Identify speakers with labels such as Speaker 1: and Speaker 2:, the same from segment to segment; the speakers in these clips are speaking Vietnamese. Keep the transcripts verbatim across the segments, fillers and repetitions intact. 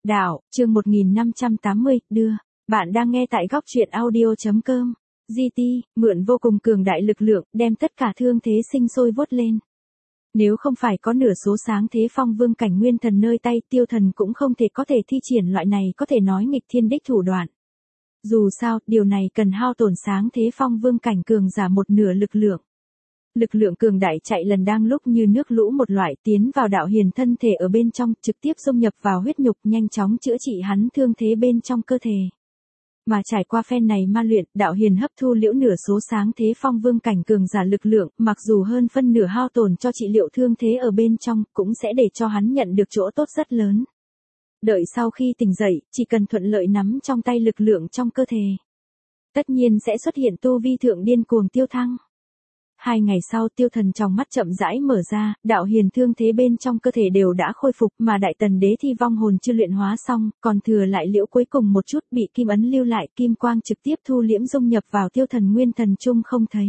Speaker 1: Đạo, chương một nghìn năm trăm tám mươi, đưa. Bạn đang nghe tại góc truyện audio.com. giê tê, mượn vô cùng cường đại lực lượng, đem tất cả thương thế sinh sôi vút lên. Nếu không phải có nửa số sáng thế phong vương cảnh nguyên thần nơi tay, Tiêu Thần cũng không thể có thể thi triển loại này có thể nói nghịch thiên đích thủ đoạn. Dù sao, điều này cần hao tổn sáng thế phong vương cảnh cường giả một nửa lực lượng. Lực lượng cường đại chạy lần đang lúc như nước lũ một loại tiến vào đạo hiền thân thể ở bên trong, trực tiếp xâm nhập vào huyết nhục, nhanh chóng chữa trị hắn thương thế bên trong cơ thể. Mà trải qua phen này ma luyện, đạo hiền hấp thu liễu nửa số sáng thế phong vương cảnh cường giả lực lượng, mặc dù hơn phân nửa hao tổn cho trị liệu thương thế ở bên trong, cũng sẽ để cho hắn nhận được chỗ tốt rất lớn. Đợi sau khi tỉnh dậy, chỉ cần thuận lợi nắm trong tay lực lượng trong cơ thể, tất nhiên sẽ xuất hiện tu vi thượng điên cuồng tiêu thăng. Hai ngày sau, Tiêu Thần trong mắt chậm rãi mở ra, đạo hiền thương thế bên trong cơ thể đều đã khôi phục, mà đại tần đế thi vong hồn chưa luyện hóa xong, còn thừa lại liễu cuối cùng một chút bị kim ấn lưu lại, kim quang trực tiếp thu liễm dung nhập vào Tiêu Thần nguyên thần chung không thấy.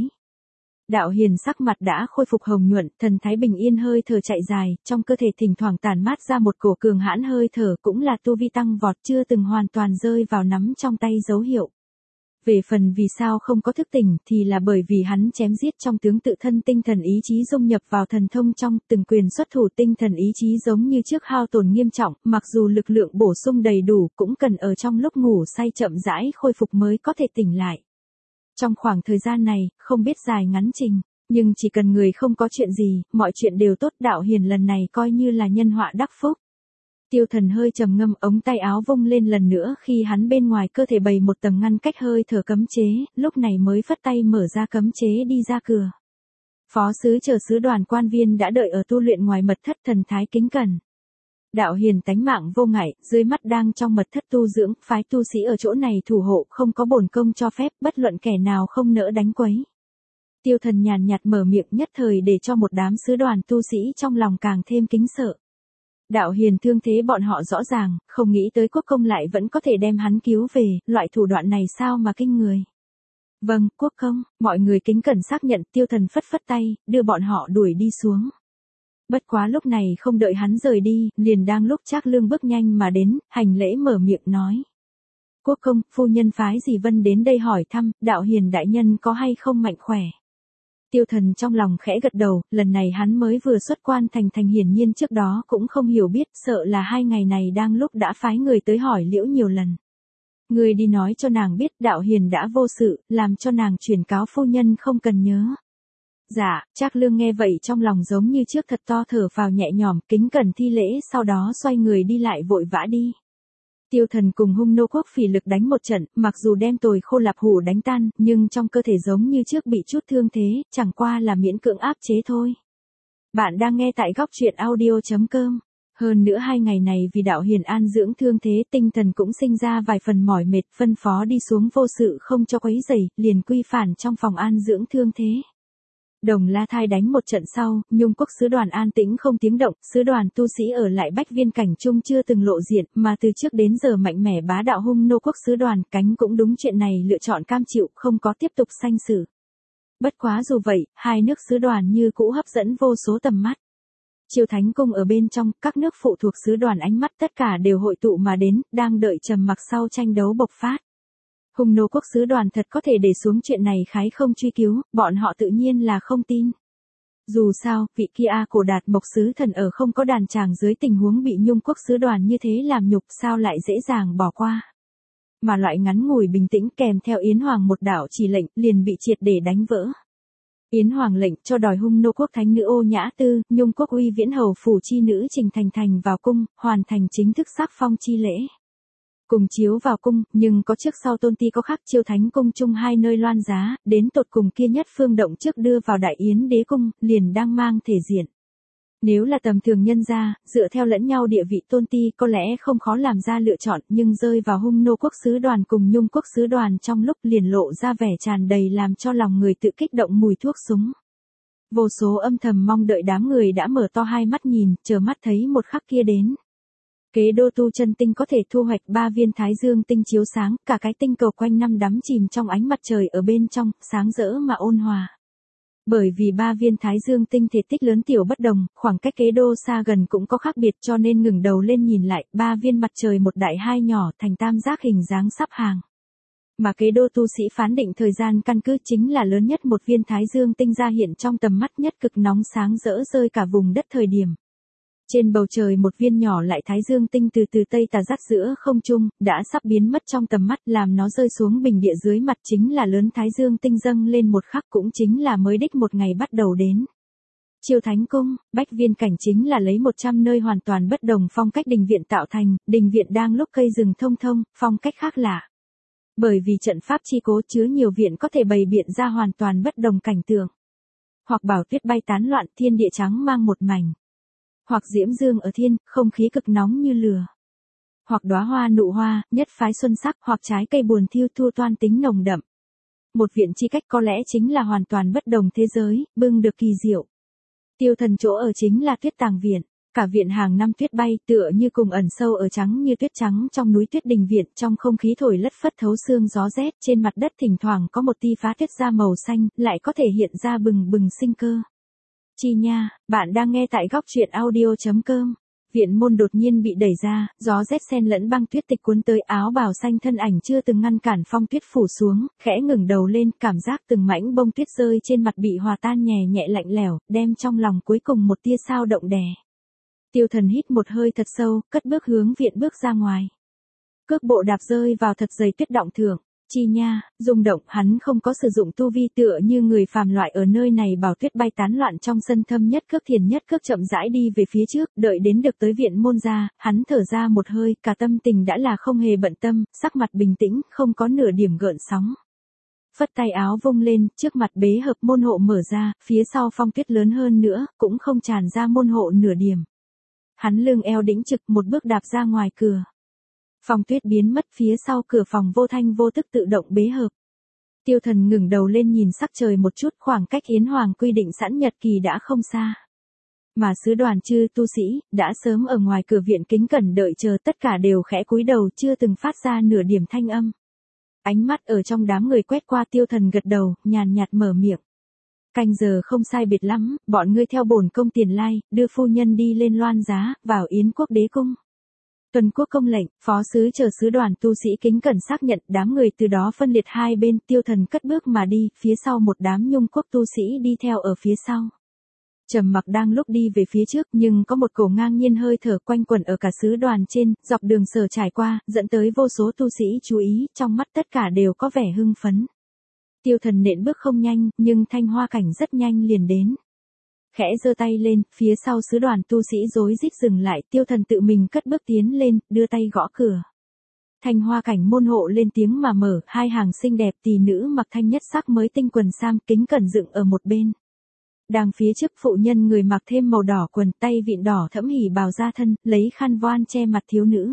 Speaker 1: Đạo hiền sắc mặt đã khôi phục hồng nhuận, thần thái bình yên, hơi thở chạy dài, trong cơ thể thỉnh thoảng tản mát ra một cổ cường hãn hơi thở, cũng là tu vi tăng vọt, chưa từng hoàn toàn rơi vào nắm trong tay dấu hiệu. Về phần vì sao không có thức tỉnh thì là bởi vì hắn chém giết trong tướng tự thân tinh thần ý chí dung nhập vào thần thông trong, từng quyền xuất thủ tinh thần ý chí giống như trước hao tổn nghiêm trọng, mặc dù lực lượng bổ sung đầy đủ cũng cần ở trong lúc ngủ say chậm rãi khôi phục mới có thể tỉnh lại. Trong khoảng thời gian này, không biết dài ngắn trình, nhưng chỉ cần người không có chuyện gì, mọi chuyện đều tốt, đạo hiền lần này coi như là nhân họa đắc phúc. Tiêu Thần hơi trầm ngâm, ống tay áo vung lên lần nữa khi hắn bên ngoài cơ thể bày một tầng ngăn cách hơi thở cấm chế, lúc này mới phất tay mở ra cấm chế đi ra cửa. Phó sứ chờ sứ đoàn quan viên đã đợi ở tu luyện ngoài mật thất, thần thái kính cẩn. Đạo hiền tánh mạng vô ngại, dưới mắt đang trong mật thất tu dưỡng, phái tu sĩ ở chỗ này thủ hộ, không có bổn công cho phép, bất luận kẻ nào không nỡ đánh quấy. Tiêu Thần nhàn nhạt mở miệng, nhất thời để cho một đám sứ đoàn tu sĩ trong lòng càng thêm kính sợ. Đạo hiền thương thế bọn họ rõ ràng, không nghĩ tới quốc công lại vẫn có thể đem hắn cứu về, loại thủ đoạn này sao mà kinh người. Vâng, quốc công, mọi người kính cẩn xác nhận. Tiêu Thần phất phất tay, đưa bọn họ đuổi đi xuống. Bất quá lúc này không đợi hắn rời đi, liền đang lúc Trác Lương bước nhanh mà đến, hành lễ mở miệng nói. Quốc công, phu nhân phái Dì Vân đến đây hỏi thăm, đạo hiền đại nhân có hay không mạnh khỏe. Tiêu Thần trong lòng khẽ gật đầu, lần này hắn mới vừa xuất quan thành thành hiển nhiên trước đó cũng không hiểu biết, sợ là hai ngày này đang lúc đã phái người tới hỏi liễu nhiều lần. Người đi nói cho nàng biết đạo hiền đã vô sự, làm cho nàng truyền cáo phu nhân không cần nhớ. Dạ, Trác Lương nghe vậy trong lòng giống như trước thật to thở vào nhẹ nhõm, kính cẩn thi lễ, sau đó xoay người đi lại vội vã đi. Tiêu Thần cùng hung nô quốc phỉ lực đánh một trận, mặc dù đem tồi khô lạp hủ đánh tan, nhưng trong cơ thể giống như trước bị chút thương thế, chẳng qua là miễn cưỡng áp chế thôi. Bạn đang nghe tại góc truyện audio.com. Hơn nữa hai ngày này vì đạo hiền an dưỡng thương thế, tinh thần cũng sinh ra vài phần mỏi mệt, phân phó đi xuống vô sự không cho quấy rầy, liền quy phản trong phòng an dưỡng thương thế. Đồng La Thai đánh một trận sau, Nhung quốc sứ đoàn an tĩnh không tiếng động, sứ đoàn tu sĩ ở lại Bách Viên cảnh chung chưa từng lộ diện, mà từ trước đến giờ mạnh mẽ bá đạo hung nô quốc sứ đoàn, cánh cũng đúng chuyện này lựa chọn cam chịu, không có tiếp tục sanh sự. Bất quá dù vậy, hai nước sứ đoàn như cũ hấp dẫn vô số tầm mắt. Triều Thánh cung ở bên trong, các nước phụ thuộc sứ đoàn ánh mắt tất cả đều hội tụ mà đến, đang đợi trầm mặc sau tranh đấu bộc phát. Hung nô quốc sứ đoàn thật có thể để xuống chuyện này khái không truy cứu, bọn họ tự nhiên là không tin. Dù sao, vị kia cổ đạt mộc sứ thần ở không có đàn tràng dưới tình huống bị Nhung quốc sứ đoàn như thế làm nhục, sao lại dễ dàng bỏ qua. Mà loại ngắn ngủi bình tĩnh kèm theo Yến Hoàng một đạo chỉ lệnh liền bị triệt để đánh vỡ. Yến Hoàng lệnh cho đòi hung nô quốc thánh nữ Ô Nhã Tư, Nhung quốc uy viễn hầu phủ chi nữ Trình Thành Thành vào cung, hoàn thành chính thức sắc phong chi lễ. Cùng chiếu vào cung, nhưng có trước sau tôn ti có khác, Chiêu Thánh cung chung hai nơi loan giá, đến tột cùng kia nhất phương động trước đưa vào Đại Yến đế cung, liền đang mang thể diện. Nếu là tầm thường nhân gia, dựa theo lẫn nhau địa vị tôn ti có lẽ không khó làm ra lựa chọn, nhưng rơi vào hung nô quốc sứ đoàn cùng Nhung quốc sứ đoàn trong lúc liền lộ ra vẻ tràn đầy làm cho lòng người tự kích động mùi thuốc súng. Vô số âm thầm mong đợi đám người đã mở to hai mắt nhìn, chờ mắt thấy một khắc kia đến. Kế đô tu chân tinh có thể thu hoạch ba viên thái dương tinh chiếu sáng, cả cái tinh cầu quanh năm đắm chìm trong ánh mặt trời ở bên trong, sáng rỡ mà ôn hòa. Bởi vì ba viên thái dương tinh thể tích lớn tiểu bất đồng, khoảng cách kế đô xa gần cũng có khác biệt cho nên ngừng đầu lên nhìn lại, ba viên mặt trời một đại hai nhỏ thành tam giác hình dáng sắp hàng. Mà kế đô tu sĩ phán định thời gian căn cứ chính là lớn nhất một viên thái dương tinh ra hiện trong tầm mắt nhất cực nóng sáng rỡ rơi cả vùng đất thời điểm. Trên bầu trời một viên nhỏ lại thái dương tinh từ từ tây tà dắt giữa không trung, đã sắp biến mất trong tầm mắt làm nó rơi xuống bình địa dưới mặt chính là lớn thái dương tinh dâng lên một khắc cũng chính là mới đích một ngày bắt đầu đến. Chiêu Thánh Cung, Bách Viên Cảnh chính là lấy một trăm nơi hoàn toàn bất đồng phong cách đình viện tạo thành, đình viện đang lúc cây rừng thông thông, phong cách khác lạ. Bởi vì trận pháp chi cố chứa nhiều viện có thể bày biện ra hoàn toàn bất đồng cảnh tượng. Hoặc bảo tuyết bay tán loạn thiên địa trắng mang một mảnh. Hoặc diễm dương ở thiên, không khí cực nóng như lửa. Hoặc đóa hoa nụ hoa, nhất phái xuân sắc, hoặc trái cây buồn thiêu thu toan tính nồng đậm. Một viện chi cách có lẽ chính là hoàn toàn bất đồng thế giới, bưng được kỳ diệu. Tiêu Thần chỗ ở chính là tuyết tàng viện. Cả viện hàng năm tuyết bay tựa như cùng ẩn sâu ở trắng như tuyết trắng trong núi tuyết đình viện trong không khí thổi lất phất thấu xương gió rét trên mặt đất thỉnh thoảng có một tia phá tuyết ra màu xanh lại có thể hiện ra bừng bừng sinh cơ. Chi nha, bạn đang nghe tại góc truyện audio.com. Viện môn đột nhiên bị đẩy ra, gió rét xen lẫn băng tuyết tịch cuốn tới áo bào xanh thân ảnh chưa từng ngăn cản phong tuyết phủ xuống, khẽ ngừng đầu lên cảm giác từng mảnh bông tuyết rơi trên mặt bị hòa tan nhẹ nhẹ lạnh lẽo, đem trong lòng cuối cùng một tia sao động đè. Tiêu Thần hít một hơi thật sâu, cất bước hướng viện bước ra ngoài. Cước bộ đạp rơi vào thật dày tuyết động thượng, chi nha, rung động, hắn không có sử dụng tu vi tựa như người phàm loại ở nơi này bảo tuyết bay tán loạn trong sân thâm nhất cước thiền nhất cước chậm rãi đi về phía trước, đợi đến được tới viện môn ra, hắn thở ra một hơi, cả tâm tình đã là không hề bận tâm, sắc mặt bình tĩnh, không có nửa điểm gợn sóng. Phất tay áo vung lên, trước mặt bế hợp môn hộ mở ra, phía sau phong tuyết lớn hơn nữa, cũng không tràn ra môn hộ nửa điểm. Hắn lưng eo đĩnh trực một bước đạp ra ngoài cửa. Phong tuyết biến mất phía sau cửa phòng vô thanh vô tức tự động bế hợp. Tiêu Thần ngừng đầu lên nhìn sắc trời một chút khoảng cách Yến Hoàng quy định sẵn nhật kỳ đã không xa. Mà sứ đoàn chư tu sĩ, đã sớm ở ngoài cửa viện kính cẩn đợi chờ tất cả đều khẽ cúi đầu chưa từng phát ra nửa điểm thanh âm. Ánh mắt ở trong đám người quét qua Tiêu Thần gật đầu, nhàn nhạt mở miệng. Canh giờ không sai biệt lắm, bọn ngươi theo bổn công tiền lai, đưa phu nhân đi lên loan giá, vào Yến quốc đế cung. Tuần quốc công lệnh, phó sứ chờ sứ đoàn tu sĩ kính cẩn xác nhận đám người từ đó phân liệt hai bên, Tiêu Thần cất bước mà đi, phía sau một đám nhung quốc tu sĩ đi theo ở phía sau. Trầm mặc đang lúc đi về phía trước nhưng có một cổ ngang nhiên hơi thở quanh quẩn ở cả sứ đoàn trên, dọc đường sở trải qua, dẫn tới vô số tu sĩ chú ý, trong mắt tất cả đều có vẻ hưng phấn. Tiêu Thần nện bước không nhanh, nhưng Thanh Hoa Cảnh rất nhanh liền đến. Khẽ giơ tay lên, phía sau sứ đoàn tu sĩ rối rít dừng lại, Tiêu Thần tự mình cất bước tiến lên, đưa tay gõ cửa. Thanh Hoa Cảnh môn hộ lên tiếng mà mở, hai hàng xinh đẹp tỷ nữ mặc thanh nhất sắc mới tinh quần sam kính cẩn dựng ở một bên. Đang phía trước phụ nhân người mặc thêm màu đỏ quần tay vịn đỏ thẫm hỉ bào ra thân, lấy khăn voan che mặt thiếu nữ.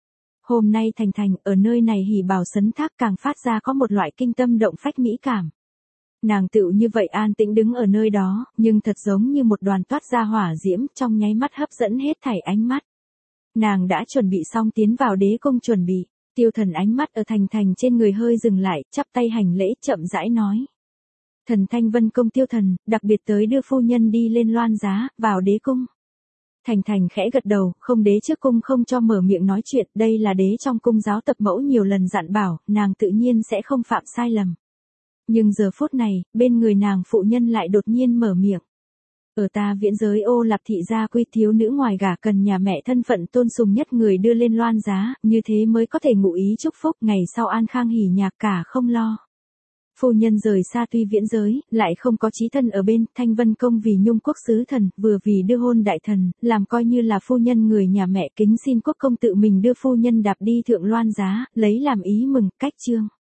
Speaker 1: Hôm nay Thành Thành ở nơi này hỉ bào sấn thác càng phát ra có một loại kinh tâm động phách mỹ cảm. Nàng tựu như vậy an tĩnh đứng ở nơi đó, nhưng thật giống như một đoàn toát ra hỏa diễm trong nháy mắt hấp dẫn hết thảy ánh mắt. Nàng đã chuẩn bị xong tiến vào đế cung chuẩn bị, Tiêu Thần ánh mắt ở Thành Thành trên người hơi dừng lại, chắp tay hành lễ chậm rãi nói. Thần Thanh Vân công Tiêu Thần, đặc biệt tới đưa phu nhân đi lên loan giá, vào đế cung. Thành Thành khẽ gật đầu, không đế trước cung không cho mở miệng nói chuyện, đây là đế trong cung giáo tập mẫu nhiều lần dặn bảo, nàng tự nhiên sẽ không phạm sai lầm. Nhưng giờ phút này, bên người nàng phụ nhân lại đột nhiên mở miệng. Ở ta viễn giới Ô Lạp thị gia quy thiếu nữ ngoài gả cần nhà mẹ thân phận tôn sùng nhất người đưa lên loan giá, như thế mới có thể ngụ ý chúc phúc ngày sau an khang hỉ nhạc cả không lo. Phu nhân rời xa tuy viễn giới, lại không có chí thân ở bên, Thanh Vân công vì nhung quốc sứ thần, vừa vì đưa hôn đại thần, làm coi như là phu nhân người nhà mẹ kính xin quốc công tự mình đưa phu nhân đạp đi thượng loan giá, lấy làm ý mừng, cách trương.